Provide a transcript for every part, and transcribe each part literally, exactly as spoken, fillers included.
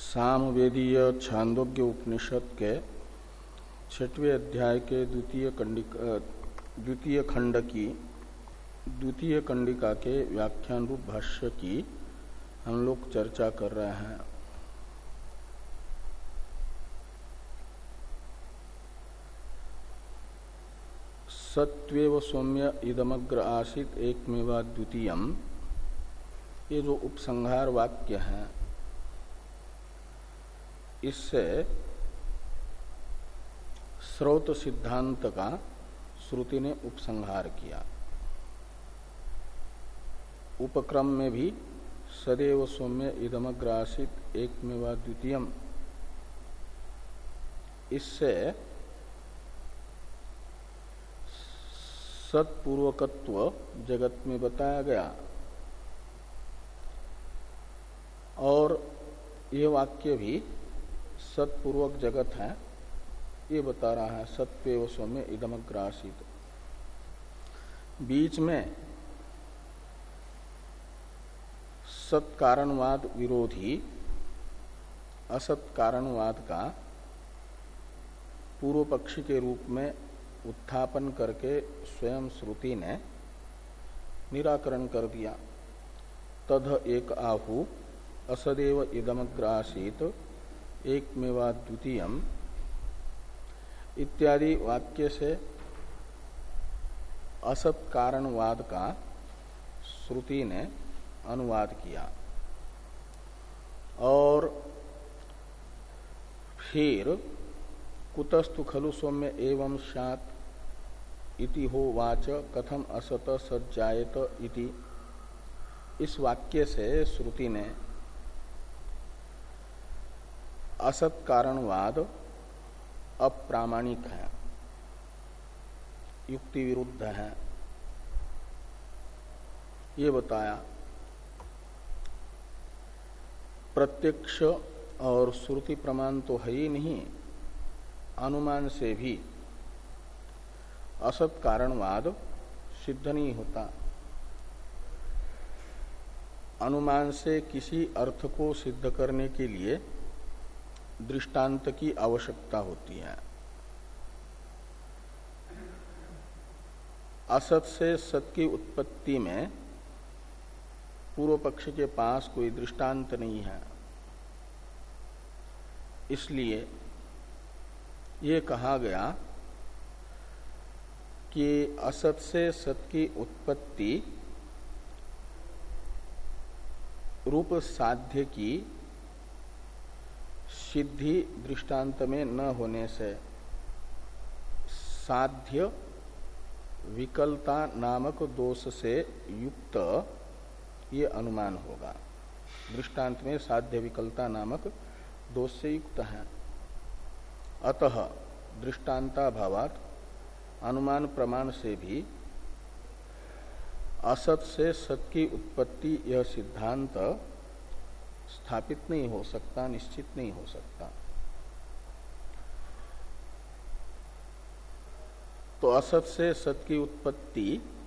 सामवेदीय छांदोग्य उपनिषद के छठवें अध्याय के द्वितीय कंडिका द्वितीय खंड की द्वितीय कंडिका के व्याख्यान रूप भाष्य की हम लोग चर्चा कर रहे हैं। सत्वेव सौम्य इदमग्र आसीत एकमेवा द्वितीयम, ये जो उपसंहार वाक्य है इससे स्रोत सिद्धांत का श्रुति ने उपसंहार किया। उपक्रम में भी सदैव सौम्य इदमग्र आसीत एकमेवा द्वितीयम, इससे सत्पूर्वकत्व जगत में बताया गया और ये वाक्य भी सत्पूर्वक जगत है, ये बता रहा है। सत्वेव सौम्य इदमग्र आसीत, बीच में सत्कारणवाद विरोधी असत कारणवाद का पूर्व पक्षी के रूप में उत्थापन करके स्वयं श्रुति ने निराकरण कर दिया। तद एक आहु असदेव इदमग्र आसीत एकमेवा द्वितीयम इत्यादि वाक्य से असत कारणवाद का श्रुति ने अनुवाद किया और फिर कुतस्तु खलु सौम्य एवं स्यात् इति हो वाच कथम असत सज्जायत इति, इस वाक्य से श्रुति ने असत कारणवाद अप्रामाणिक है, युक्ति विरुद्ध है, ये बताया। प्रत्यक्ष और श्रुति प्रमाण तो है ही नहीं, अनुमान से भी असत कारणवाद सिद्ध नहीं होता। अनुमान से किसी अर्थ को सिद्ध करने के लिए दृष्टांत की आवश्यकता होती है। असत से सत की उत्पत्ति में पूर्व पक्ष के पास कोई दृष्टांत नहीं है, इसलिए ये कहा गया कि असत से सत की उत्पत्ति रूप साध्य की सिद्धि दृष्टांत में न होने से साध्य विकलता नामक दोष से युक्त ये अनुमान होगा। दृष्टांत में साध्य विकलता नामक दोष से युक्त है। अतः दृष्टांताभावात् अनुमान प्रमाण से भी असत से सत की उत्पत्ति यह सिद्धांत स्थापित नहीं हो सकता, निश्चित नहीं हो सकता। तो असत से सत की उत्पत्ति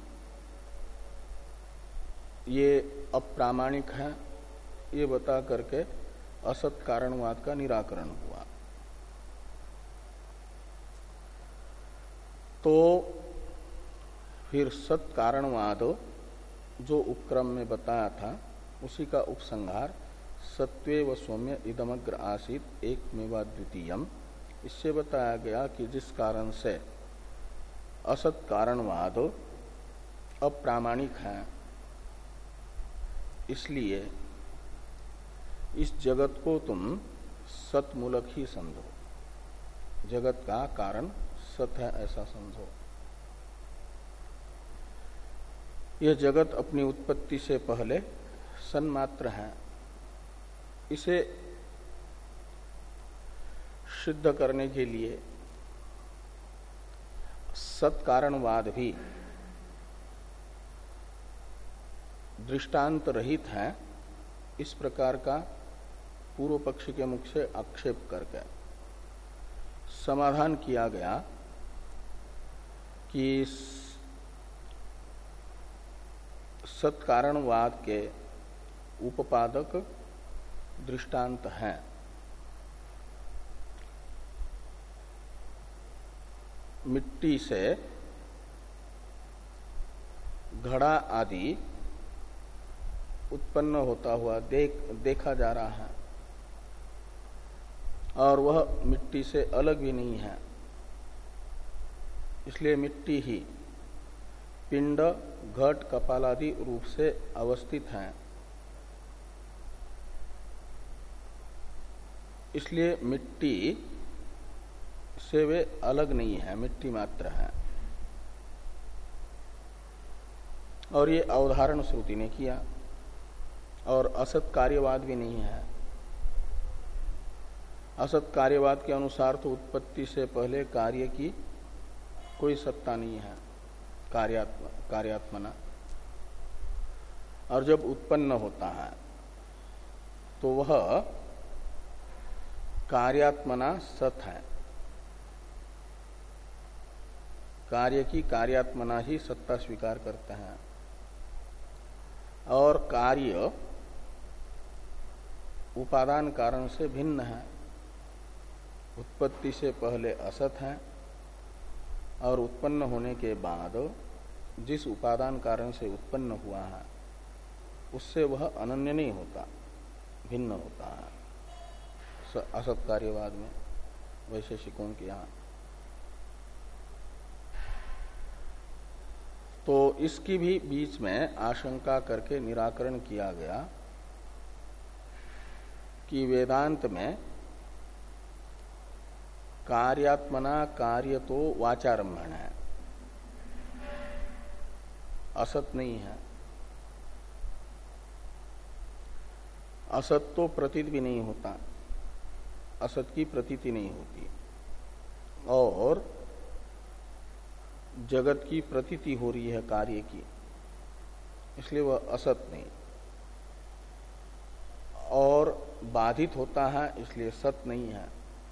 ये अप्रामाणिक है, ये बता करके असत कारणवाद का निराकरण हुआ। तो फिर सत कारणवाद जो उपक्रम में बताया था उसी का उपसंहार सत्वेव सौम्य इदमग्र आसीत एकमेवा द्वितीयम, इससे बताया गया कि जिस कारण से असत कारणवाद अप्रामाणिक है, इसलिए इस जगत को तुम सतमूलक ही समझो, जगत का कारण सत है ऐसा समझो। यह जगत अपनी उत्पत्ति से पहले सन्मात्र है, इसे सिद्ध करने के लिए सत्कारणवाद भी दृष्टांत रहित है, इस प्रकार का पूर्व पक्ष के मुख से आक्षेप करके समाधान किया गया कि सत्कारणवाद के उपपादक दृष्टांत हैं मिट्टी से घड़ा आदि उत्पन्न होता हुआ देख देखा जा रहा है और वह मिट्टी से अलग भी नहीं है, इसलिए मिट्टी ही पिंड घट कपालादि रूप से अवस्थित है। इसलिए मिट्टी से वे अलग नहीं है, मिट्टी मात्र है। और ये अवधारण श्रुति ने किया। और असत कार्यवाद भी नहीं है। असत कार्यवाद के अनुसार तो उत्पत्ति से पहले कार्य की कोई सत्ता नहीं है, कार्यात्म कार्यात्मना। और जब उत्पन्न होता है तो वह कार्यात्मना सत है। कार्य की कार्यात्मना ही सत्ता स्वीकार करते हैं। और कार्य उपादान कारण से भिन्न है। उत्पत्ति से पहले असत है और उत्पन्न होने के बाद जिस उपादान कारण से उत्पन्न हुआ है उससे वह अनन्य नहीं होता, भिन्न होता है असत कार्यवाद में, वैशेषिकों के यहाँ। तो इसकी भी बीच में आशंका करके निराकरण किया गया कि वेदांत में कार्यात्मना कार्य तो वाचारंभण है, असत नहीं है। असत तो प्रतीत भी नहीं होता, असत की प्रतीति नहीं होती। और जगत की प्रतीति हो रही है कार्य की, इसलिए वह असत नहीं। और बाधित होता है इसलिए सत नहीं है,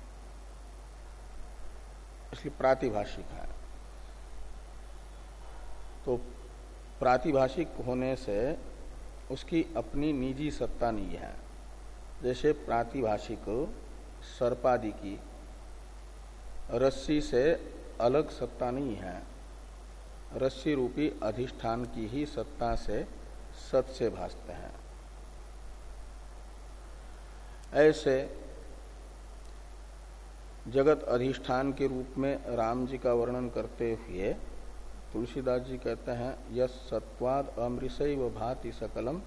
इसलिए प्रातिभाषिक है। तो प्रातिभाषिक होने से उसकी अपनी निजी सत्ता नहीं है। जैसे प्रातिभाषिक सर्पादि की रस्सी से अलग सत्ता नहीं है, रस्सी रूपी अधिष्ठान की ही सत्ता से सत से भासते हैं। ऐसे जगत अधिष्ठान के रूप में राम जी का वर्णन करते हुए तुलसीदास जी कहते हैं यस सत्वाद अमृषैव भाति सकलम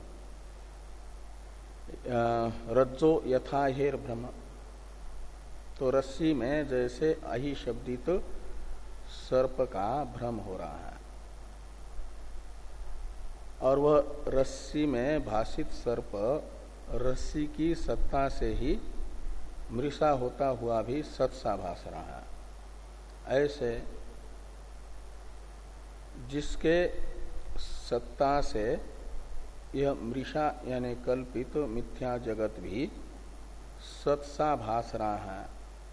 रज्जो यथा हेर भ्रम। तो रस्सी में जैसे अहि शब्दित सर्प का भ्रम हो रहा है और वह रस्सी में भासित सर्प रस्सी की सत्ता से ही मृषा होता हुआ भी सत्सा भास रहा है। ऐसे जिसके सत्ता से यह मृषा यानी कल्पित मिथ्या जगत भी सत्सा भास रहा है,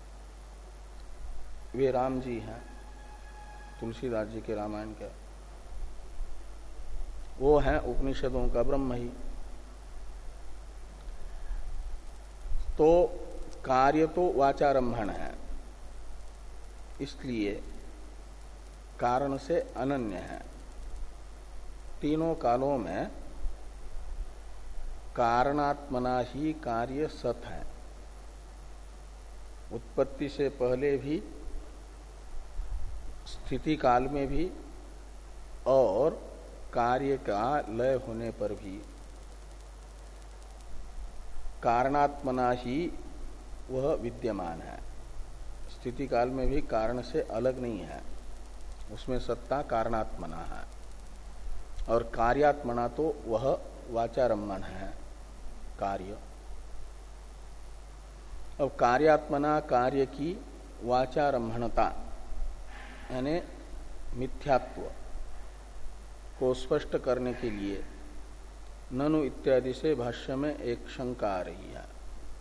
वे राम जी हैं, तुलसीदास जी के रामायण के। वो हैं उपनिषदों का ब्रह्म ही। तो कार्य तो वाचारंभण है, इसलिए कारण से अनन्य है। तीनों कालों में कारणात्मना ही कार्य सत है। उत्पत्ति से पहले भी, स्थिति काल में भी और कार्य का लय होने पर भी कारणात्मना ही वह विद्यमान है। स्थिति काल में भी कारण से अलग नहीं है, उसमें सत्ता कारणात्मना है। और कार्यात्मना तो वह वाचारंभण है, कार्य। अब कार्यात्मना कार्य की वाचारंभणता यानी मिथ्यात्व को स्पष्ट करने के लिए ननु इत्यादि से भाष्य में एक शंका आ रही है।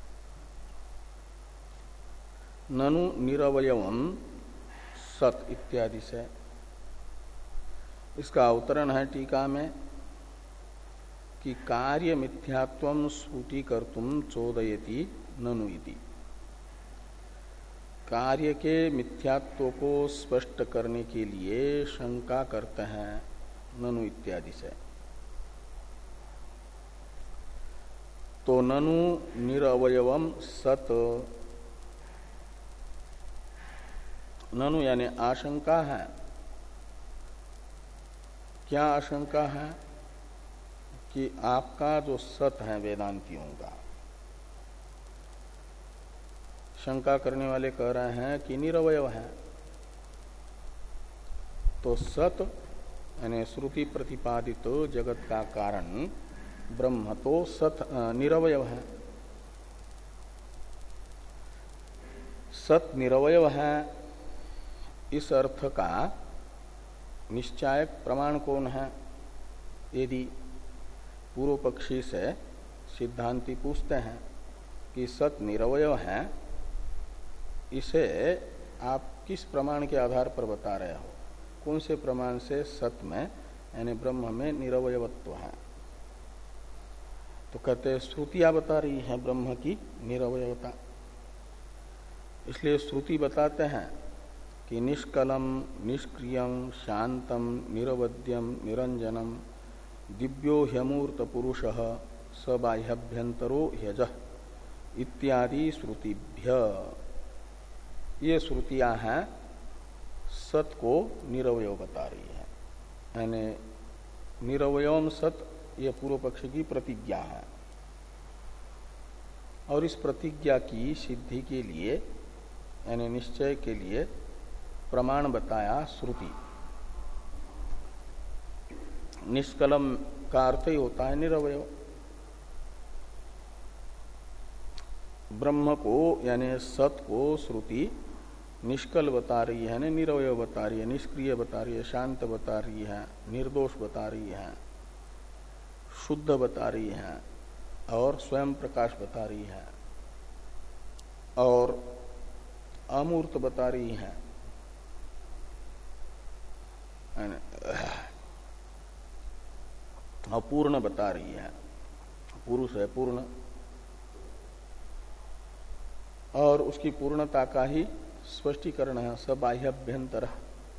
ननु निरवयवम सत इत्यादि से। इसका अवतरण है टीका में कि कार्य मिथ्यात्वं स्फुटीकर्तुं चोदयति ननु इति। कार्य के मिथ्यात्व को स्पष्ट करने के लिए शंका करते हैं ननु इत्यादि से। तो ननु निरवयवम सत, ननु यानी आशंका है। क्या आशंका है? कि आपका जो सत है वेदांतियों का, शंका करने वाले कह रहे हैं कि निरवयव है। तो सत यानी श्रुति प्रतिपादित तो जगत का कारण ब्रह्म तो सत निरवयव है। सत निरवयव है, इस अर्थ का निश्चायक प्रमाण कौन है? यदि पूर्व पक्षी से सिद्धांती पूछते हैं कि सत निरवयव है, इसे आप किस प्रमाण के आधार पर बता रहे हो? कौन से प्रमाण से सत में यानी ब्रह्म में निरवयवत्व है? तो कहते हैं श्रुतियां बता रही है ब्रह्म की निरवयवता। इसलिए श्रुति बताते हैं कि निष्कलम निष्क्रियम शांतम निरवध्यम निरंजनम दिव्यो ह्यमूर्त पुरुषः स बाह्यभ्यंतरो ह्यजः इत्यादि श्रुतिभ्य, ये श्रुतियां हैं सत को निरवयव बता रही है। यानी निरवयवम सत, ये पूर्व पक्ष की प्रतिज्ञा है। और इस प्रतिज्ञा की सिद्धि के लिए यानी निश्चय के लिए प्रमाण बताया श्रुति। निष्कलम का अर्थ ही होता है निरवयव। ब्रह्म को यानी सत को श्रुति निष्कल बता रही है, ने निरवयव बता रही है, निष्क्रिय बता रही है, शांत बता रही है, निर्दोष बता रही है, शुद्ध बता रही है और स्वयं प्रकाश बता रही है और अमूर्त बता रही है। अपूर्ण बता रही है, पुरुष है पूर्ण, और उसकी पूर्णता का ही स्पष्टीकरण है सबाह्यभ्यंतर,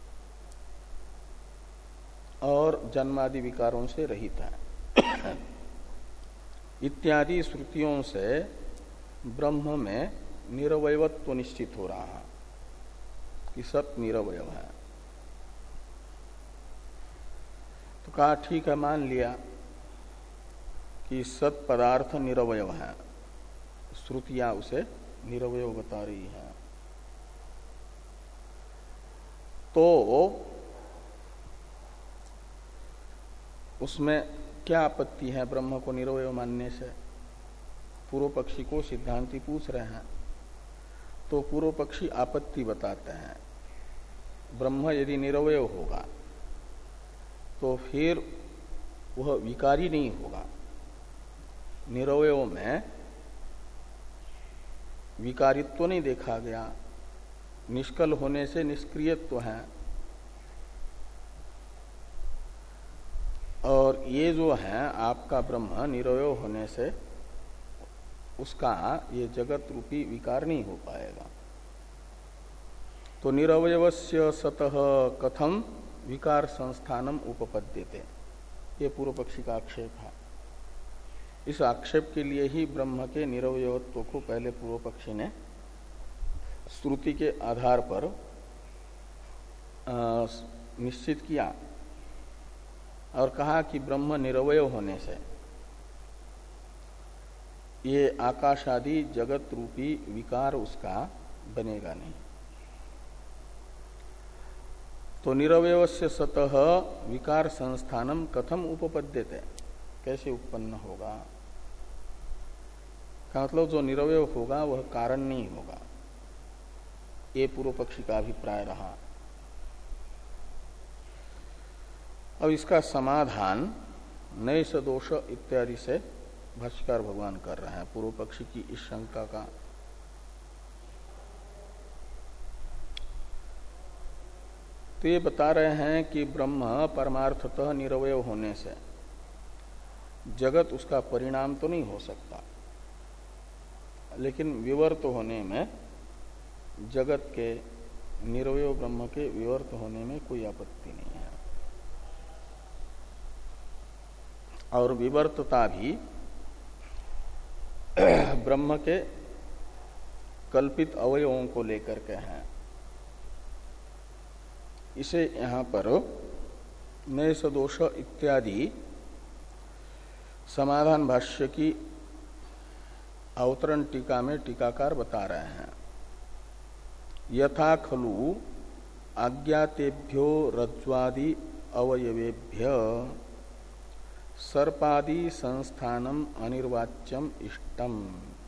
और जन्मादि विकारों से रहित है। इत्यादि श्रुतियों से ब्रह्म में निरवयवत्व निश्चित हो रहा है कि सत निरवयव है। तो कहा ठीक है, मान लिया कि सत पदार्थ निरवयव है, श्रुतियां उसे निरवयव बता रही है। तो उसमें क्या आपत्ति है ब्रह्म को निरवयव मानने से? पूर्व पक्षी को सिद्धांती पूछ रहे हैं, तो पूर्व पक्षी आपत्ति बताते हैं। ब्रह्म यदि निरवयव होगा तो फिर वह विकारी नहीं होगा। निरवयव में विकारित्व नहीं देखा गया, निष्कल होने से निष्क्रियत्व है। और ये जो है आपका ब्रह्म निरवयव होने से उसका ये जगत रूपी विकार नहीं हो पाएगा। तो निरवयवस्य सतः कथम विकार संस्थानम उपपद्यते, ये पूर्व पक्षी का आक्षेप है। इस आक्षेप के लिए ही ब्रह्म के निरवयवत्व को पहले पूर्व पक्षी ने श्रुति के आधार पर निश्चित किया और कहा कि ब्रह्म निरवयव होने से ये आकाश आदि जगत रूपी विकार उसका बनेगा नहीं। तो निरवयवस्य सतः विकार संस्थानम कथम उपपद्यते, कैसे उत्पन्न होगा? का मतलब जो निरवयव होगा वह कारण नहीं होगा, ये पूर्व पक्षी का अभिप्राय रहा। अब इसका समाधान नैष दोष इत्यादि से भाष्यकार भगवान कर रहे हैं पूर्व पक्षी की इस शंका का। तो ये बता रहे हैं कि ब्रह्म परमार्थतः निरवयव होने से जगत उसका परिणाम तो नहीं हो सकता, लेकिन विवर्त होने में जगत के निरवय ब्रह्म के विवर्त होने में कोई आपत्ति नहीं है। और विवर्तता भी ब्रह्म के कल्पित अवयवों को लेकर के हैं। इसे यहां पर नैष दोष इत्यादि समाधान भाष्य की अवतरण टीका में टीकाकार बता रहे हैं। यथा खलु आज्ञातेभ्यो रज्ज्वादि अवयवेभ्य सर्पादि संस्थानम अनिर्वाच्यम इष्टम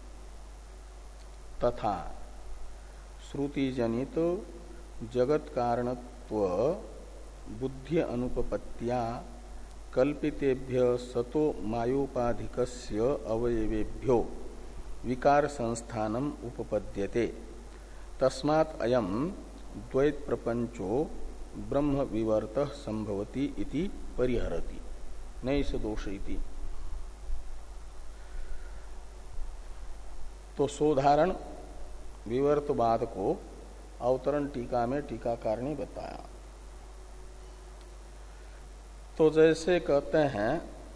तथा श्रुति जनित जगत कारणत्व बुद्धि अनुपपत्त्या कल्पितेभ्य सतो मायोपाधिकस्य अवयवेभ्यो विकार संस्थानम उपपद्यते तस्मात् अयम द्वैत प्रपंचो ब्रह्म विवर्तः संभवति इति परिहरति नैष दोष इति। तो सोधारण विवर्तवाद को अवतरण टीका में टीकाकार ने बताया। तो जैसे कहते हैं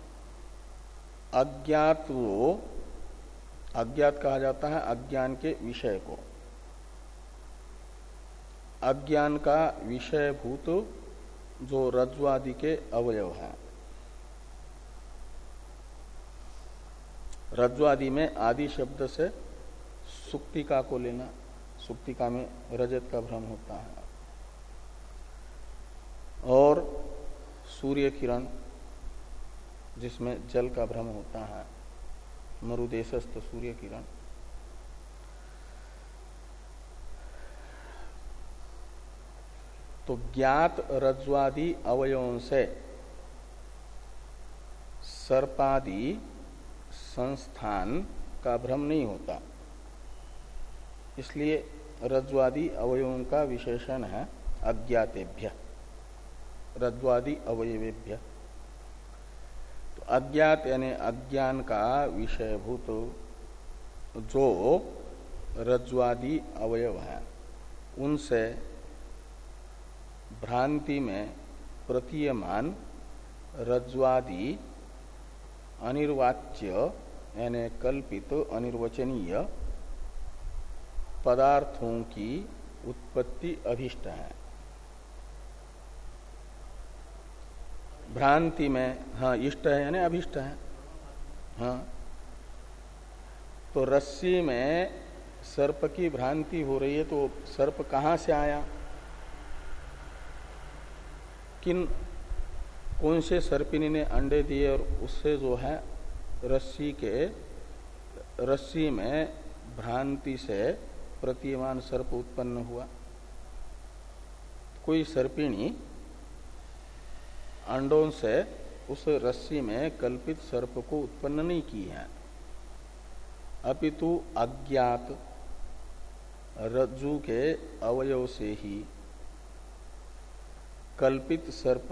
अज्ञात, वो अज्ञात कहा जाता है अज्ञान के विषय को। अज्ञान का विषयभूत जो रज्ज्वादि के अवयव है, रज्ज्वादि में आदि शब्द से सुक्तिका को लेना, सुक्तिका में रजत का भ्रम होता है, और सूर्य किरण जिसमें जल का भ्रम होता है, मरुदेशस्थ सूर्य किरण। तो ज्ञात रज्ज्वादि अवयवों से सर्पादि संस्थान का भ्रम नहीं होता, इसलिए रज्ज्वादि अवयवों का विशेषण है अज्ञातेभ्य, रज्ज्वादि अवयवेभ्य। तो अज्ञात यानी अज्ञान का विषयभूत जो रज्ज्वादि अवयव है, उनसे भ्रांति में प्रतीयमान रज्ज्वादि अनिर्वाच्य यानी कल्पित अनिर्वचनीय पदार्थों की उत्पत्ति अभिष्ट है। भ्रांति में हाँ इष्ट है यानी अभिष्ट है। हाँ, तो रस्सी में सर्प की भ्रांति हो रही है, तो सर्प कहाँ से आया, किन कौन से सर्पिनी ने अंडे दिए और उससे जो है रस्सी के रस्सी में भ्रांति से प्रतीयमान सर्प उत्पन्न हुआ। कोई सर्पिणी अंडों से उस रस्सी में कल्पित सर्प को उत्पन्न नहीं की है, अपितु अज्ञात रज्जु के अवयव से ही कल्पित सर्प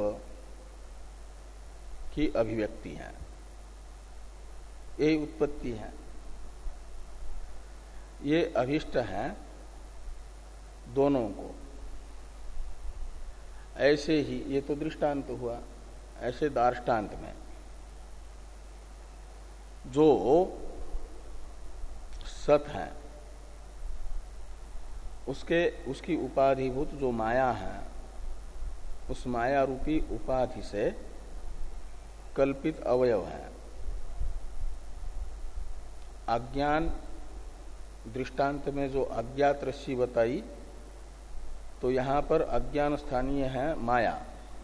की अभिव्यक्ति है, यही उत्पत्ति है। ये अभिष्ट है दोनों को। ऐसे ही ये तो दृष्टांत हुआ, ऐसे दार्ष्टान्त में जो सत है उसके उसकी उपाधिभूत जो माया है, उस माया रूपी उपाधि से कल्पित अवयव है। अज्ञान दृष्टांत में जो अज्ञात रस्सी बताई, तो यहां पर अज्ञान स्थानीय है माया।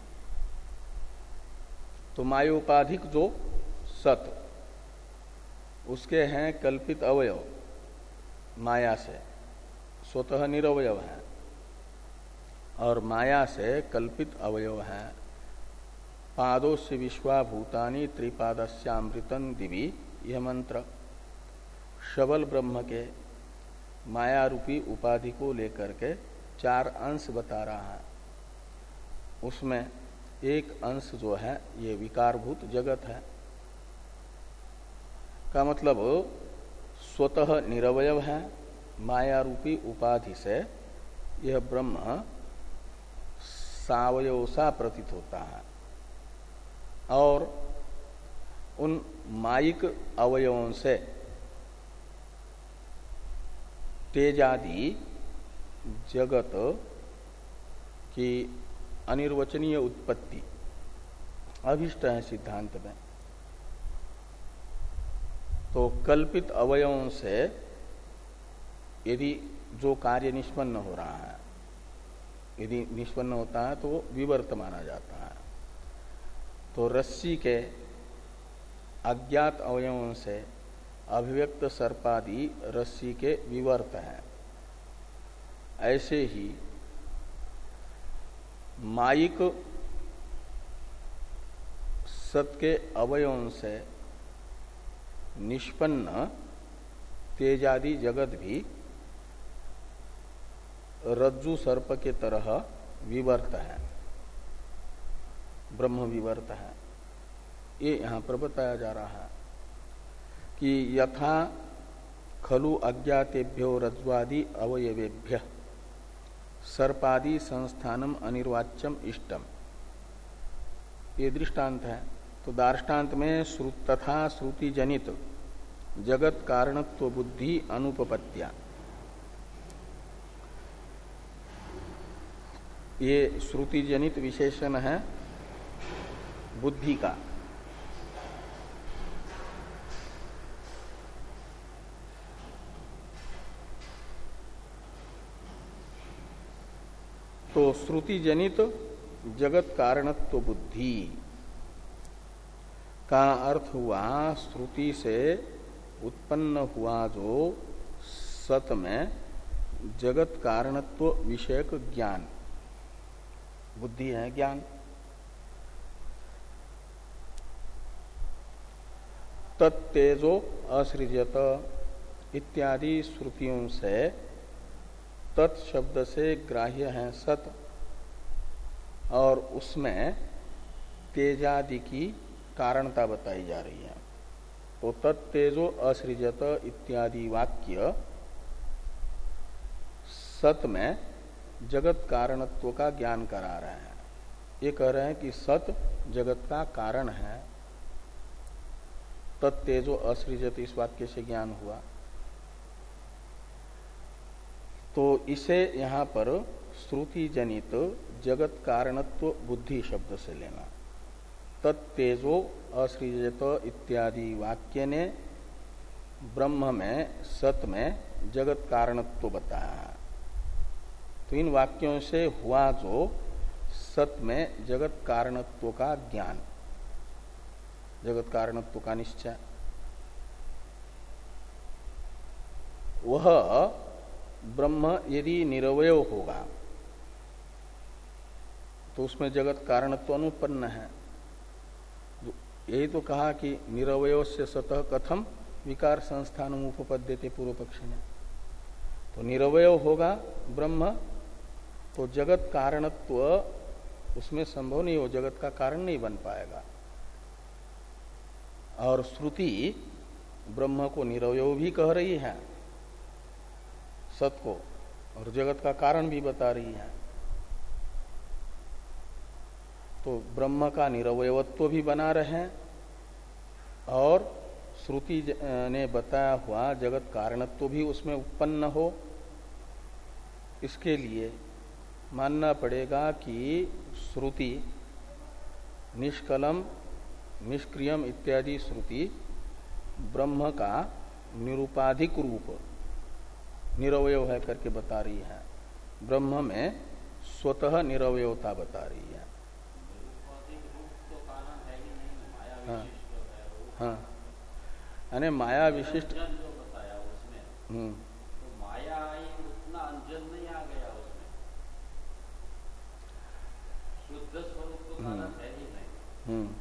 तो मायोपाधिक जो सत, उसके हैं कल्पित अवयव माया से, स्वतः निरवयव है, और माया से कल्पित अवयव है। पादोस्य विश्वा भूतानि त्रिपादस्यामृतन दिवि, यह मंत्र शबल ब्रह्म के माया रूपी उपाधि को लेकर के चार अंश बता रहा है। उसमें एक अंश जो है ये विकारभूत जगत है, का मतलब स्वतः निरवयव है, माया रूपी उपाधि से यह ब्रह्म सावयव सा प्रतीत होता है और उन मायिक अवयवों से तेजादि जगत की अनिर्वचनीय उत्पत्ति अभिष्ट है सिद्धांत में। तो कल्पित अवयवों से यदि जो कार्य निष्पन्न हो रहा है, यदि निष्पन्न होता है तो वो विवर्त माना जाता है। तो रस्सी के अज्ञात अवयवों से अभिव्यक्त सर्पादि रस्सी के विवर्त हैं। ऐसे ही मायिक सत के अवयवों से निष्पन्न तेजादि जगत भी रज्जु सर्प के तरह विवर्त है, ब्रह्म विवर्त है। ये यहां पर बताया जा रहा है कि यथा खलु अज्ञातेभ्यो रज्ज्वादि अवयवेभ्य सर्पादि संस्थानम अनिर्वाच्यम इष्टम, ये दृष्टांत है। तो दार्ष्टान्त में श्रुत तथा श्रुति जनित जगत कारणत्व बुद्धि अनुपपत्या, ये श्रुति जनित विशेषण है बुद्धि का। तो श्रुति जनित जगत कारणत्व बुद्धि का अर्थ हुआ श्रुति से उत्पन्न हुआ जो सत में जगत कारणत्व विषयक ज्ञान, बुद्धि है ज्ञान। तत्तेजो असृजत इत्यादि श्रुतियों से तत्शब्द से ग्राह्य है सत, और उसमें तेजादि की कारणता बताई जा रही है। तो तत्तेजो असृजत इत्यादि वाक्य सत में जगत कारणत्व का ज्ञान करा रहे हैं। ये कह रहे हैं कि सत जगत का कारण है, तत्तेजो असृजत इस वाक्य से ज्ञान हुआ। तो इसे यहां पर श्रुति जनित जगत कारणत्व बुद्धि शब्द से लेना। तत्तेजो असृजत इत्यादि वाक्य ने ब्रह्म में सत में जगत कारणत्व बताया है। तो इन वाक्यों से हुआ जो सत में जगत कारणत्व का ज्ञान, जगत कारणत्व का निश्चय, वह ब्रह्म यदि निरवय होगा तो उसमें जगत कारणत्व अनुपन्न है। यही तो कहा कि निरवय से सतः कथम विकार संस्थान उपपद्यते पूर्व पक्षी ने। तो निरवय होगा ब्रह्म तो जगत कारणत्व उसमें संभव नहीं हो, जगत का कारण नहीं बन पाएगा। और श्रुति ब्रह्म को निरवय भी कह रही है सत को, और जगत का कारण भी बता रही है। तो ब्रह्म का निरवयत्व भी बना रहे और श्रुति ने बताया हुआ जगत कारणत्व भी उसमें उत्पन्न हो। इसके लिए मानना पड़ेगा कि श्रुति निष्कलम निष्क्रियम इत्यादि श्रुति ब्रह्म का निरूपाधिक रूप निरवय है करके बता रही है, ब्रह्म में स्वतः निरवयता बता रही है। हाँ हाँ, यानी माया विशिष्ट हम्म माया उतना अंजन नहीं आ गया उसमें, शुद्ध स्वरूप तो कारण है ही नहीं। हम्म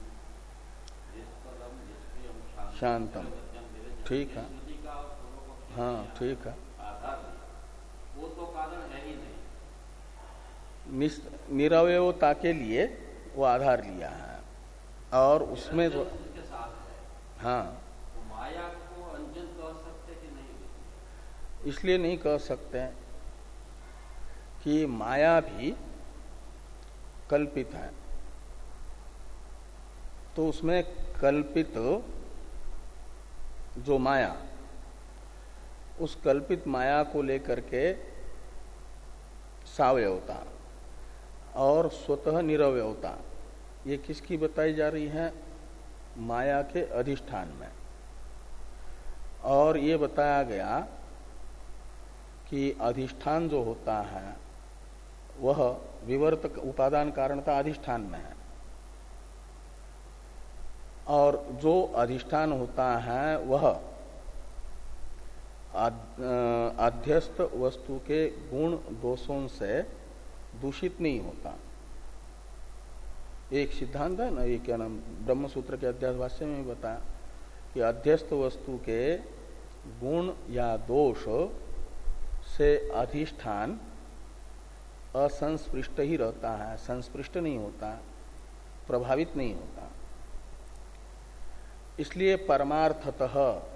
शांतम, ठीक है, हाँ ठीक है, वो तो कारण है ही नहीं। निरवयता के लिए वो आधार लिया है और उसमें जो हाँ, तो माया को अंजन कह सकते कि नहीं? इसलिए नहीं कह सकते कि माया भी कल्पित है, तो उसमें कल्पित जो माया, उस कल्पित माया को लेकर के सावयवता और स्वतः निरवयवता, ये किसकी बताई जा रही है? माया के अधिष्ठान में। और ये बताया गया कि अधिष्ठान जो होता है वह विवर्त उपादान कारणता अधिष्ठान में है, और जो अधिष्ठान होता है वह अध्यस्त वस्तु के गुण दोषों से दूषित नहीं होता। एक सिद्धांत है ना, ये क्या नाम, ब्रह्म सूत्र के अध्यास भाष्य में बताया कि अध्यस्त वस्तु के गुण या दोष से अधिष्ठान असंस्पृष्ट ही रहता है, संस्पृष्ट नहीं होता, प्रभावित नहीं होता। इसलिए परमार्थतः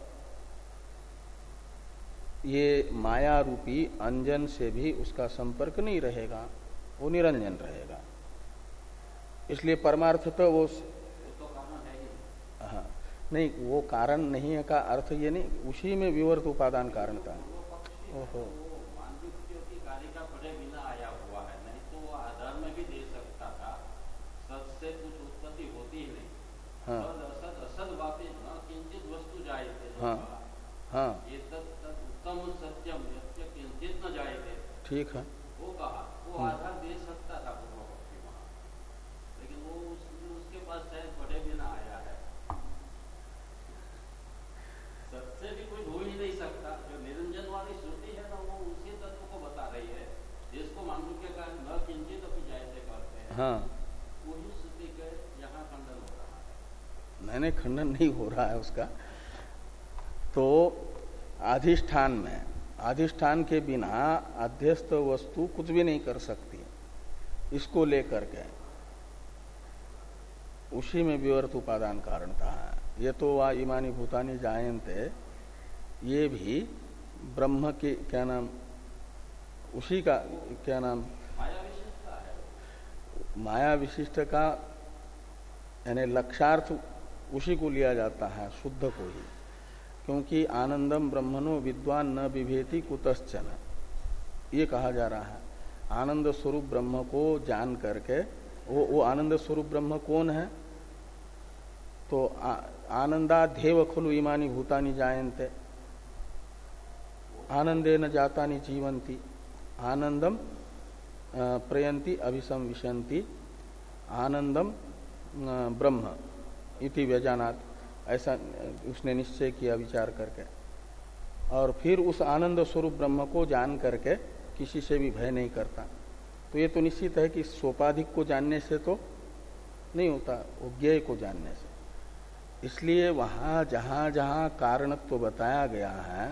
ये माया रूपी अंजन से भी उसका संपर्क नहीं रहेगा, वो निरंजन रहेगा। इसलिए परमार्थतः वो तो कारण है ही। हाँ, नहीं, वो कारण नहीं है का अर्थ ये नहीं, उसी में विवर्त उपादान कारणता है। ओहो, कार्य का पड़े बिना आया हुआ है, नहीं तो वो आधार में भी दे सकता था। सत से कुछ उत्पत्ति होती ही नहीं। हाँ, असद असद बातें न किंचित वस्तु जायते। हाँ, हाँ, ये तत् उत्तम सत्यम यस्य किंचित न जायते, ठीक है, वो कहा, वो आधार दे सकता था पूर्व पक्षी वहां, लेकिन वो उस, उसके पास शायद पड़े बिना आया है। सत्य भी कोई हो ही नहीं सकता। जो निरंजन वाली श्रुति है ना, वो उसी तत्व को बता रही है जिसको मांडुक्य का न किंचित अपनी जायते करते हैं। हाँ, वही श्रुति के यहाँ खंडन हो रहा है। मैंने खंडन नहीं हो रहा है उसका। तो अधिष्ठान में, अधिष्ठान के बिना अध्यस्त वस्तु कुछ भी नहीं कर सकती, इसको लेकर के उसी में विवर्त उपादान कारणता है। ये तो वा इमानी भूतानी जायन्ते, ये भी ब्रह्म के क्या नाम, उसी का क्या नाम, माया विशिष्टता है। माया विशिष्ट का यानी लक्षार्थ उसी को लिया जाता है, शुद्ध को ही, क्योंकि आनंदम ब्रह्मणो विद्वान न विभेति कुतश्चन, ये कहा जा रहा है। आनंद स्वरूप ब्रह्म को जान करके, वो वो आनंद स्वरूप ब्रह्म कौन है? तो आ, आनंदाध्येव खलु इमानी भूतानि जायन्ते, आनंदेन जातानि जीवन्ति, आनंदम प्रयन्ति अभिसंविशन्ति, आनंदम ब्रह्म इति व्यजानात्, ऐसा उसने निश्चय किया विचार करके। और फिर उस आनंद स्वरूप ब्रह्म को जान करके किसी से भी भय नहीं करता। तो ये तो निश्चित है कि सोपाधिक को जानने से तो नहीं होता, वो ज्ञेय को जानने से। इसलिए वहां जहां जहां कारणत्व बताया गया है,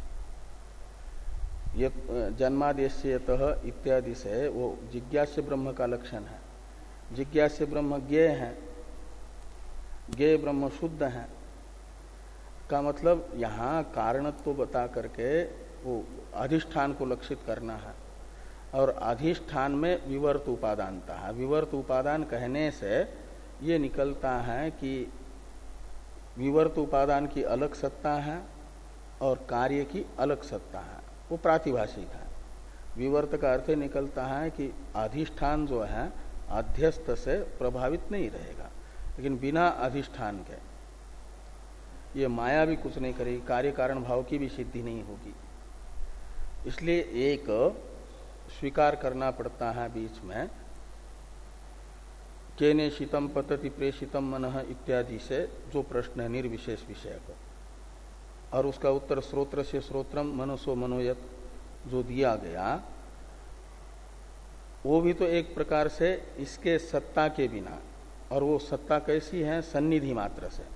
ये जन्मादेश्यतः इत्यादि से, वो जिज्ञास्य ब्रह्म का लक्षण है। जिज्ञास्य ब्रह्म ज्ञेय है, ज्ञेय ब्रह्म शुद्ध है का मतलब यहाँ कारणत्व बता करके वो अधिष्ठान को लक्षित करना है। और अधिष्ठान में विवर्त उपादानता है। विवर्त उपादान कहने से ये निकलता है कि विवर्त उपादान की अलग सत्ता है और कार्य की अलग सत्ता है, वो प्रातिभाषिक है। विवर्त का अर्थ निकलता है कि अधिष्ठान जो है अध्यस्त से प्रभावित नहीं रहेगा, लेकिन बिना अधिष्ठान के ये माया भी कुछ नहीं करेगी, कार्य कारण भाव की भी सिद्धि नहीं होगी। इसलिए एक स्वीकार करना पड़ता है बीच में, केने शीतम पतति प्रेषितम मनः इत्यादि से जो प्रश्न है निर्विशेष विषय को, और उसका उत्तर श्रोत्र से श्रोत्रम मनसो मनोयत जो दिया गया, वो भी तो एक प्रकार से इसके सत्ता के बिना, और वो सत्ता कैसी है? सन्निधि मात्र से।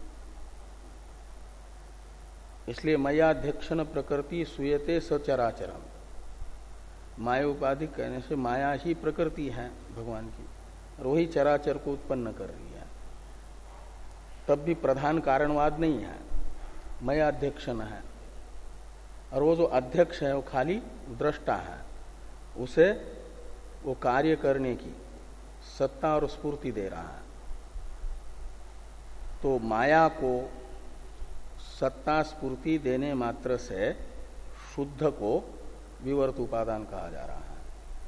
इसलिए मयाध्यक्षण प्रकृति सुयते सचराचरम, माया उपाधि कहने से माया ही प्रकृति है भगवान की, और वही चराचर को उत्पन्न कर रही है। तब भी प्रधान कारणवाद नहीं है, मयाध्यक्षण है। और वो जो अध्यक्ष है वो खाली दृष्टा है, उसे वो कार्य करने की सत्ता और स्फूर्ति दे रहा है। तो माया को सत्ता स्फूर्ति देने मात्र से शुद्ध को विवर्त उपादान कहा जा रहा है।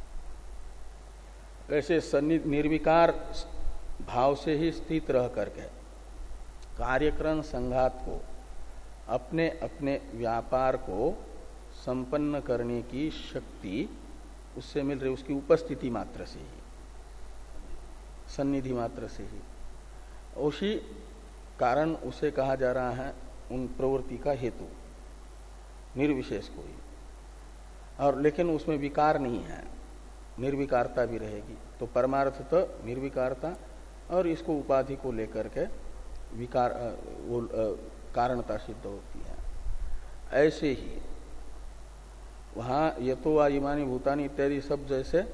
ऐसे निर्विकार भाव से ही स्थित रह करके कार्यक्रम संघात को अपने अपने व्यापार को संपन्न करने की शक्ति उससे मिल रही, उसकी उपस्थिति मात्र से ही, सन्निधि मात्र से ही, उसी कारण उसे कहा जा रहा है उन प्रवृत्ति का हेतु, निर्विशेष कोई। और लेकिन उसमें विकार नहीं है, निर्विकारता भी रहेगी। तो परमार्थ तो निर्विकारता और इसको उपाधि को लेकर के विकार वो कारणता सिद्ध होती है। ऐसे ही वहाँ यतो वा इमानी भूतानि इत्यादि सब जैसे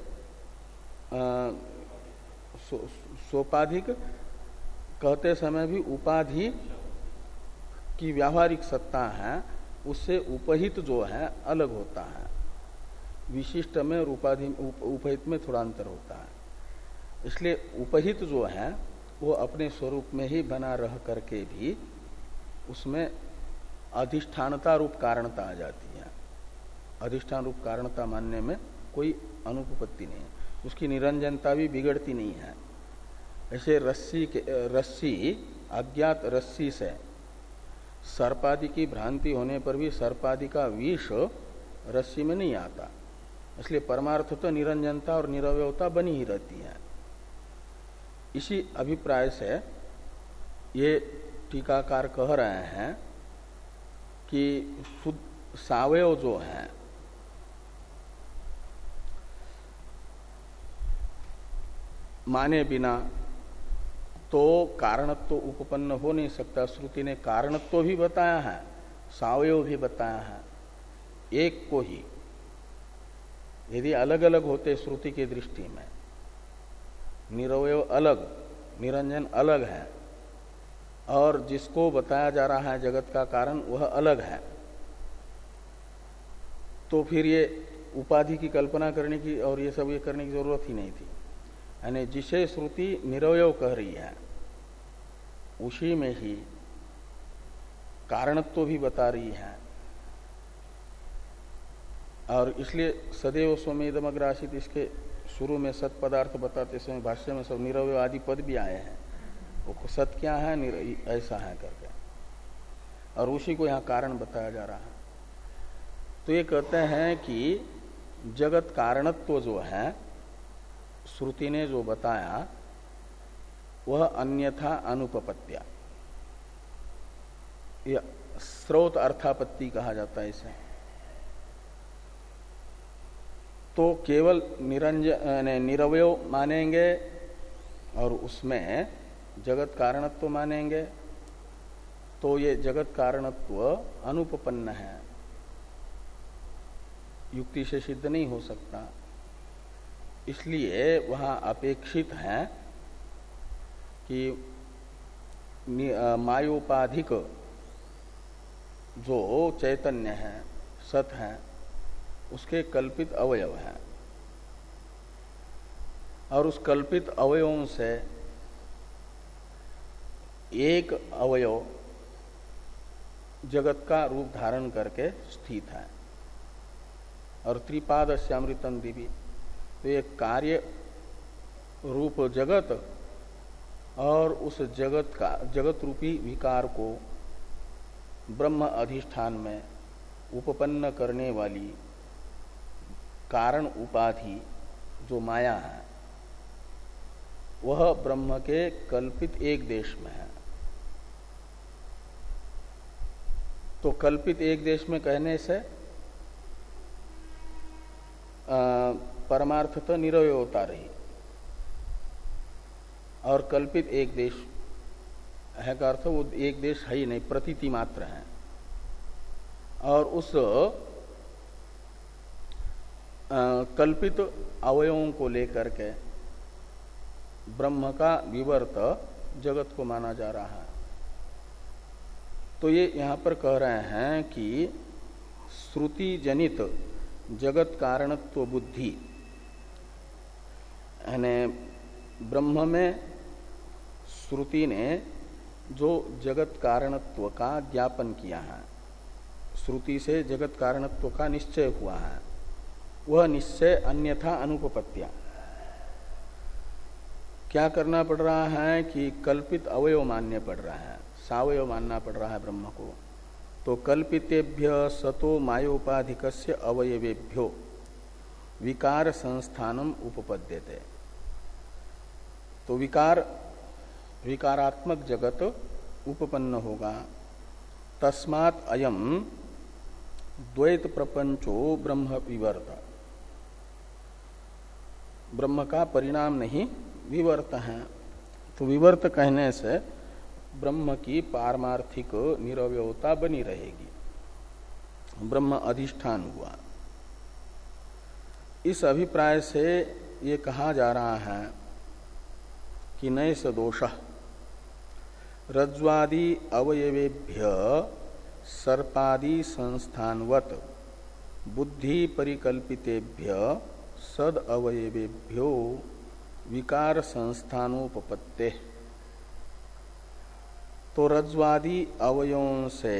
सो, सोपाधिक कहते समय भी उपाधि की व्यावहारिक सत्ता है, उससे उपहित जो है अलग होता है। विशिष्ट में और उपाधि उप, उपहित में थोड़ा अंतर होता है। इसलिए उपहित जो है वो अपने स्वरूप में ही बना रह करके भी उसमें अधिष्ठानता रूप कारणता आ जाती है। अधिष्ठान रूप कारणता मानने में कोई अनुपपत्ति नहीं है, उसकी निरंजनता भी बिगड़ती नहीं है। ऐसे रस्सी के रस्सी अज्ञात रस्सी से सर्पादि की भ्रांति होने पर भी सर्पादि का विष रस्सी में नहीं आता। इसलिए परमार्थ तो निरंजनता और निरवयवता बनी ही रहती है। इसी अभिप्राय से ये टीकाकार कह रहे हैं कि शुद्ध सावयव जो है माने बिना तो कारणत्व तो उपपन्न हो नहीं सकता। श्रुति ने कारणत्व तो भी बताया है, सावयव भी बताया है। एक को ही यदि अलग अलग होते श्रुति की दृष्टि में, निरवयव अलग, निरंजन अलग है, और जिसको बताया जा रहा है जगत का कारण वह अलग है, तो फिर ये उपाधि की कल्पना करने की और ये सब ये करने की जरूरत ही नहीं थी। यानी जिसे श्रुति निरवयव कह रही है उसी में ही कारणत्व भी बता रही है। और इसलिए सदैव स्वमेदमग्र आसीत, इसके शुरू में सत पदार्थ बताते समय भाष्य में सब निरवयव आदि पद भी आए हैं। वो सत क्या है, ऐसा है करके, और उसी को यहाँ कारण बताया जा रहा है। तो ये कहते हैं कि जगत कारणत्व जो है श्रुति ने जो बताया वह अन्यथा अनुपपत्या, यह स्रोत अर्थापत्ति कहा जाता है इसे। तो केवल निरंजन निरवयव मानेंगे और उसमें जगत कारणत्व मानेंगे तो ये जगत कारणत्व अनुपपन्न है, युक्ति से सिद्ध नहीं हो सकता। इसलिए वहाँ अपेक्षित है कि मायोपाधिक जो चैतन्य है, सत है, उसके कल्पित अवयव हैं, और उस कल्पित अवयवों से एक अवयव जगत का रूप धारण करके स्थित है। और त्रिपाद श्यामृतम दिवी, तो एक कार्य रूप जगत और उस जगत का जगत रूपी विकार को ब्रह्म अधिष्ठान में उपपन्न करने वाली कारण उपाधि जो माया है वह ब्रह्म के कल्पित एक देश में है। तो कल्पित एक देश में कहने से परमार्थ तो निरवय होता रही, और कल्पित एक देश है का अर्थ वो एक देश है ही नहीं, प्रतीति मात्र है। और उस आ, कल्पित अवयवों को लेकर के ब्रह्म का विवर्त जगत को माना जा रहा है। तो ये यहाँ पर कह रहे हैं कि श्रुति जनित जगत कारणत्व बुद्धि यानी ब्रह्म में श्रुति ने जो जगत कारणत्व का ज्ञापन किया है, श्रुति से जगत कारणत्व का निश्चय हुआ है, वह निश्चय अन्यथा अनुपपत्तिया। क्या करना पड़ रहा है कि कल्पित अवयव मानने पड़ रहा है, सावयव मानना पड़ रहा है ब्रह्म को। तो कल्पितेभ्य सतो मायोपाधिकस्य अवयवेभ्यो विकार संस्थानम उपपद्यते। तो विकार विकारात्मक जगत उपपन्न होगा। तस्मात् अयम द्वैत प्रपंचो ब्रह्म विवर्त, ब्रह्म का परिणाम नहीं विवर्त है। तो विवर्त कहने से ब्रह्म की पारमार्थिक निरवयवता बनी रहेगी, ब्रह्म अधिष्ठान हुआ। इस अभिप्राय से ये कहा जा रहा है कि नैष दोषः रज्ज्वादि अवयवेभ्य सर्पादि संस्थानवत् बुद्धि परिकल्पितेभ्य सद अवयवेभ्यो विकार संस्थानोपपत्ते। तो रज्ज्वादि अवयवों से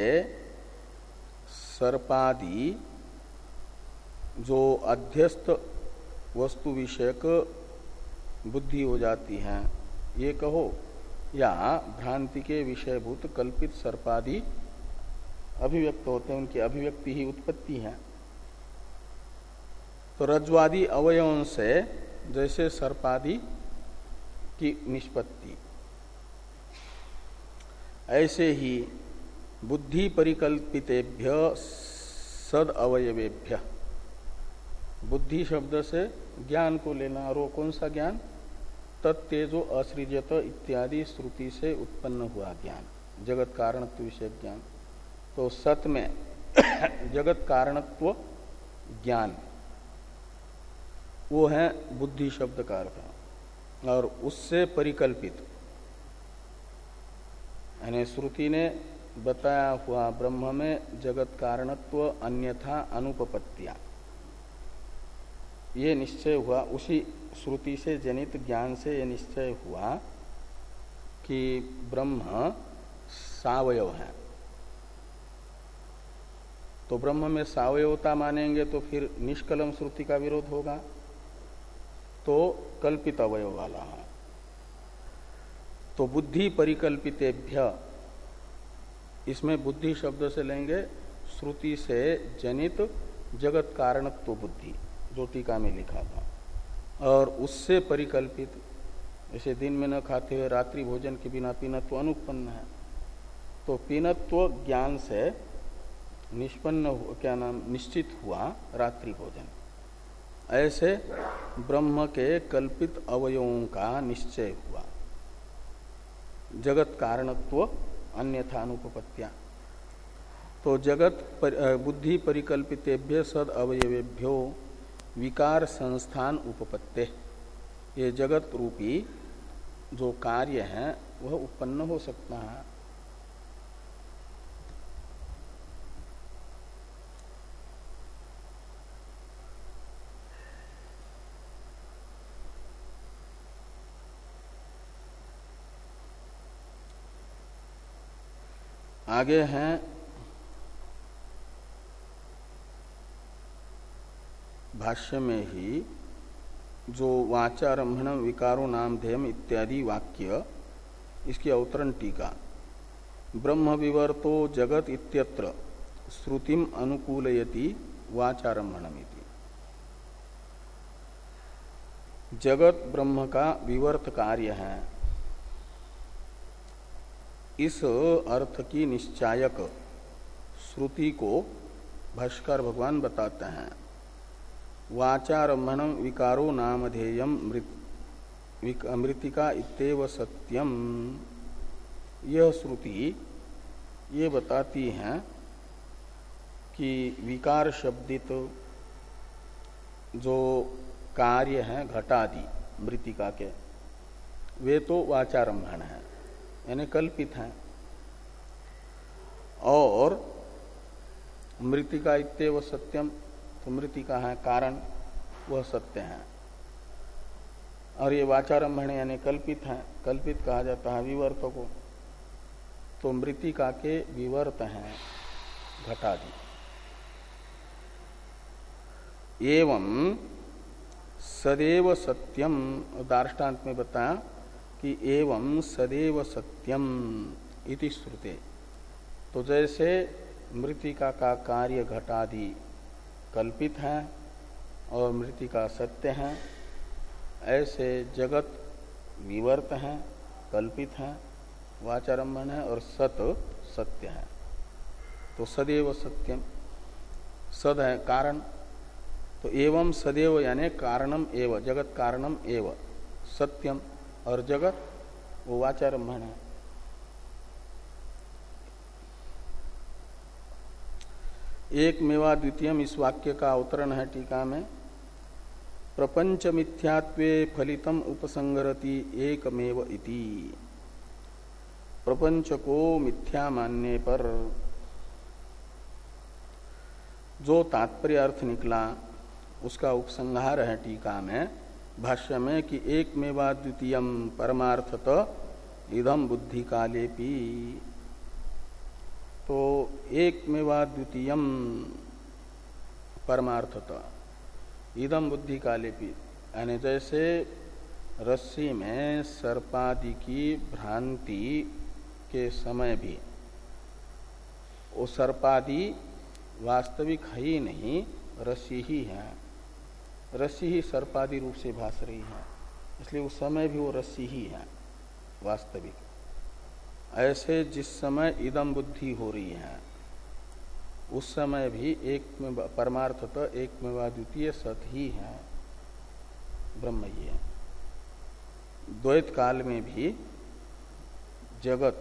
सर्पादि जो अध्यस्त वस्तु विषयक बुद्धि हो जाती है, ये कहो, या भ्रांति के विषयभूत कल्पित सर्पादि अभिव्यक्त होते हैं, उनकी अभिव्यक्ति ही उत्पत्ति है। तो रज्ज्वादि अवयवों से जैसे सर्पादि की निष्पत्ति, ऐसे ही बुद्धि परिकल्पितेभ्य सद अवयवेभ्य, बुद्धि शब्द से ज्ञान को लेना, और वो कौन सा ज्ञान? तत्तेजो असृजत इत्यादि श्रुति से उत्पन्न हुआ ज्ञान, जगत कारणत्व विषय ज्ञान। तो सत में जगत कारणत्व ज्ञान, वो है बुद्धि शब्द का अर्थ। और उससे परिकल्पित यानी श्रुति ने बताया हुआ ब्रह्म में जगत कारणत्व अन्यथा अनुपपत्तिया, ये निश्चय हुआ। उसी श्रुति से जनित ज्ञान से ये निश्चय हुआ कि ब्रह्म सावयव है। तो ब्रह्म में सावयवता मानेंगे तो फिर निष्कलम श्रुति का विरोध होगा, तो कल्पित अवयव वाला है। तो बुद्धि परिकल्पितेभ्य, इसमें बुद्धि शब्द से लेंगे श्रुति से जनित जगत कारणत्व बुद्धि, जो टीका में लिखा था। और उससे परिकल्पित, जैसे दिन में न खाते हुए रात्रि भोजन के बिना पीनत्व अनुत्पन्न है, तो पीनत्व ज्ञान से निष्पन्न क्या नाम निश्चित हुआ रात्रि भोजन। ऐसे ब्रह्म के कल्पित अवयवों का निश्चय हुआ, जगत कारणत्व अन्यथा अनुपपत्तिया। तो जगत पर, बुद्धि परिकल्पितेभ्य सद अवयवेभ्यो विकार संस्थान उपपत्ते, ये जगत रूपी जो कार्य है वह उत्पन्न हो सकता है। आगे हैं भाष्य में ही जो वाचारंभण विकारो नामधेयम इत्यादि वाक्य, इसकी अवतरण टीका। ब्रह्म विवर्तो जगत इत्यत्र श्रुतिम अनुकूलयति वाचारंभणमिति। जगत ब्रह्म का विवर्त कार्य है, इस अर्थ की निश्चायक श्रुति को भाष्कर भगवान बताते हैं। वाचारंभणं विकारो नामधेयम मृतिका इत्येव सत्यम। यह श्रुति ये बताती है कि विकार शब्दित जो कार्य हैं घटादि मृतिका के, वे तो वाचारंभण है, यानी कल्पित हैं। और मृतिका इत्येव सत्यम, तो मृतिका है कारण, वह सत्य है। और ये वाचारंभण यानी कल्पित है, कल्पित कहा जाता है विवर्त को। तो मृतिका के विवर्त हैं घटादि। एवं सदैव सत्यम, दार्ष्टान्त में बताया कि एवं सदैव सत्यम इति श्रुते। तो जैसे मृतिका का कार्य घटादि कल्पित है और मृतिका सत्य है, ऐसे जगत विवर्त है, कल्पित है, वाचारंभण है और सत सत्य है। तो सदैव सत्यम, सद है कारण, तो एवं सदैव यानी कारणम एव, जगत कारणम एव सत्यम, और जगत वो वाचारंभण है। एक मेवा द्वितीयम, इस वाक्य का अवतरण है टीका में। प्रपंच मिथ्यात्वे फलितम उपसंगरति एकमेव इति। प्रपंच को मिथ्या मानने पर जो तात्पर्य अर्थ निकला उसका उपसंहार है टीका में, भाष्य में कि एक मेवा द्वितीयम परमार्थत इदम बुद्धि कालेपि। तो एक मेवा द्वितीयम परमार्थत इदम बुद्धि कालेपि, यानी जैसे रस्सी में सर्पादि की भ्रांति के समय भी वो सर्पादि वास्तविक है ही नहीं, रस्सी ही है, रस्सी ही सर्पादि रूप से भास रही है, इसलिए उस समय भी वो रस्सी ही है वास्तविक। ऐसे जिस समय इदम बुद्धि हो रही है उस समय भी एक में परमार्थतः एक में द्वितीय सत ही है, ब्रह्म ही है। द्वैत काल में भी जगत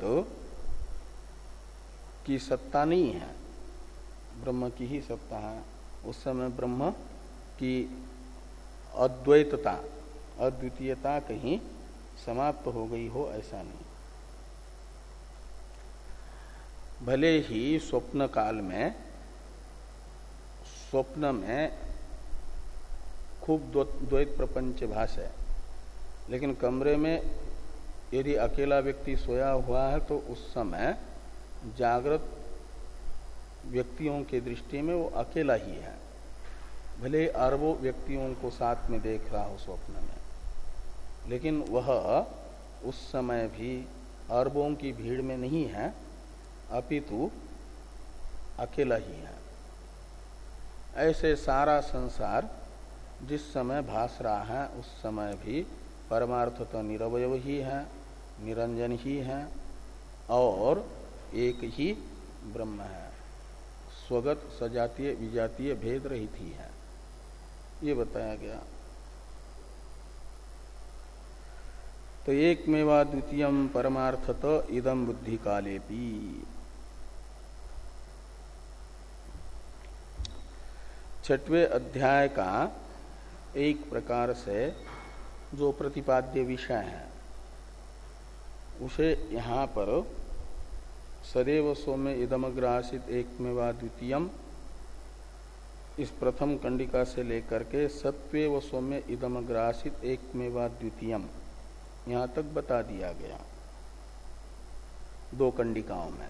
की सत्ता नहीं है, ब्रह्म की ही सत्ता है। उस समय ब्रह्म की अद्वैतता, अद्वितीयता कहीं समाप्त हो गई हो, ऐसा नहीं। भले ही स्वप्न काल में, स्वप्न में खूब द्वैत प्रपंच भास है, लेकिन कमरे में यदि अकेला व्यक्ति सोया हुआ है तो उस समय जागृत व्यक्तियों के दृष्टि में वो अकेला ही है, भले अरबों व्यक्तियों को साथ में देख रहा हो स्वप्न में, लेकिन वह उस समय भी अरबों की भीड़ में नहीं है, अपितु अकेला ही है। ऐसे सारा संसार जिस समय भास रहा है उस समय भी परमार्थतः निरवयव ही है, निरंजन ही है और एक ही ब्रह्म है, स्वगत सजातीय विजातीय भेद रहित ही है, ये बताया गया। तो एक मेवा द्वितीयम परमार्थतः इदम बुद्धि कालेपि। छठवें अध्याय का एक प्रकार से जो प्रतिपाद्य विषय है उसे यहाँ पर सदैव सौम्य इदमग्रासित एकमेवा द्वितीयम, इस प्रथम कंडिका से लेकर के सत्वेव सौम्य इदमग्रासित एकमेवा द्वितीयम यहाँ तक बता दिया गया दो कंडिकाओं में।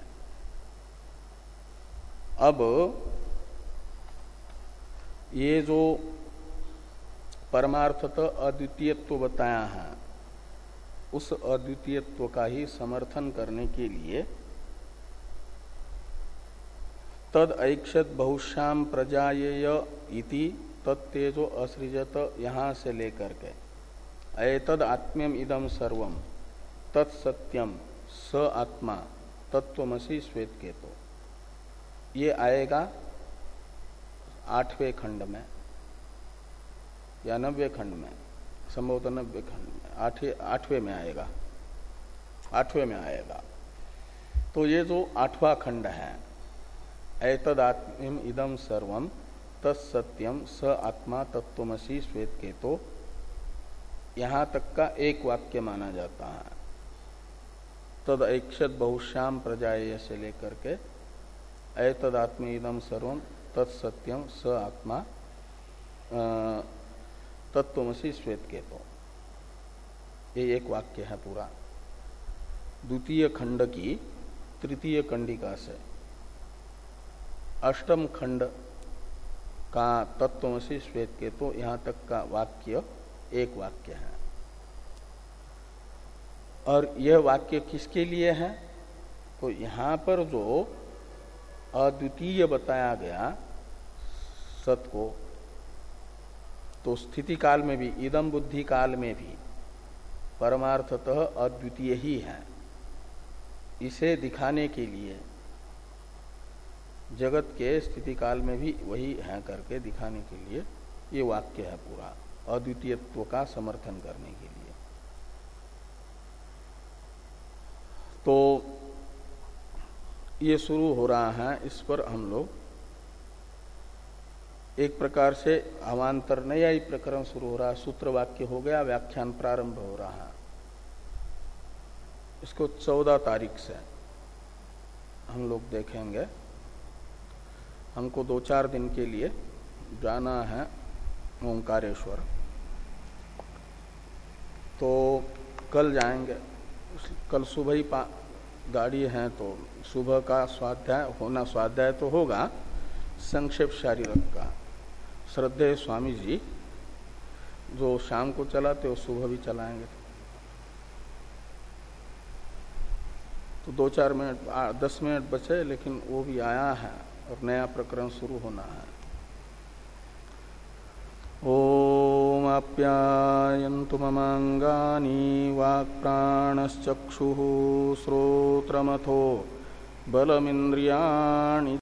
अब ये जो परमार्थतः अद्वितीयत्व बताया है उस अद्वितीयत्व का ही समर्थन करने के लिए तद ऐक्षत बहुश्याम प्रजायेय इति तत्तेजो असृजत यहाँ से लेकर के एतद आत्म्यम इदम सर्वम तत्सत्यम स आत्मा तत्वमसि श्वेत केतो, ये आएगा आठवें खंड में या नब्बे खंड में, संभवतः नब्बे खंड में, आठवें आठवें में आएगा, आठवें में आएगा। तो ये जो आठवां खंड है, एतद आत्म्यम इदम सर्वम तत्सत्यम स आत्मा तत्वमसि श्वेत केतो, यहां तक का एक वाक्य माना जाता है। तद ऐक्षत बहुश्याम प्रजाएय से लेकर के एतद आत्म्य इदम सर्वम तत्सत्यम स आत्मा तत्वमसि श्वेत केतो, ये एक वाक्य है पूरा, द्वितीय खंड की तृतीय कंडिका से अष्टम खंड का तत्वमसि श्वेत के तो यहां तक का वाक्य एक वाक्य है। और यह वाक्य किसके लिए है? तो यहां पर जो अद्वितीय बताया गया सत को, तो स्थिति काल में भी, इदम बुद्धि काल में भी परमार्थतः अद्वितीय ही है, इसे दिखाने के लिए जगत के स्थिति काल में भी वही है करके दिखाने के लिए ये वाक्य है पूरा, अद्वितीयत्व का समर्थन करने के लिए। तो ये शुरू हो रहा है, इस पर हम लोग एक प्रकार से अवान्तर नया प्रकरण शुरू हो रहा है। सूत्र वाक्य हो गया, व्याख्यान प्रारंभ हो रहा है। इसको चौदह तारीख से हम लोग देखेंगे। हमको दो चार दिन के लिए जाना है ओंकारेश्वर, तो कल जाएंगे। कल सुबह ही गाड़ी है, तो सुबह का स्वाध्याय होना, स्वाध्याय तो होगा, संक्षेप शारीरक का। श्रद्धेय स्वामी जी जो शाम को चलाते वो सुबह भी चलाएंगे। तो दो चार मिनट, दस मिनट बचे, लेकिन वो भी आया है और नया प्रकरण शुरू होना है। ओम आप्यायन्तु ममांगानि वाक्प्राणश्चक्षुः श्रोत्रमथो बलमिन्द्रियाणि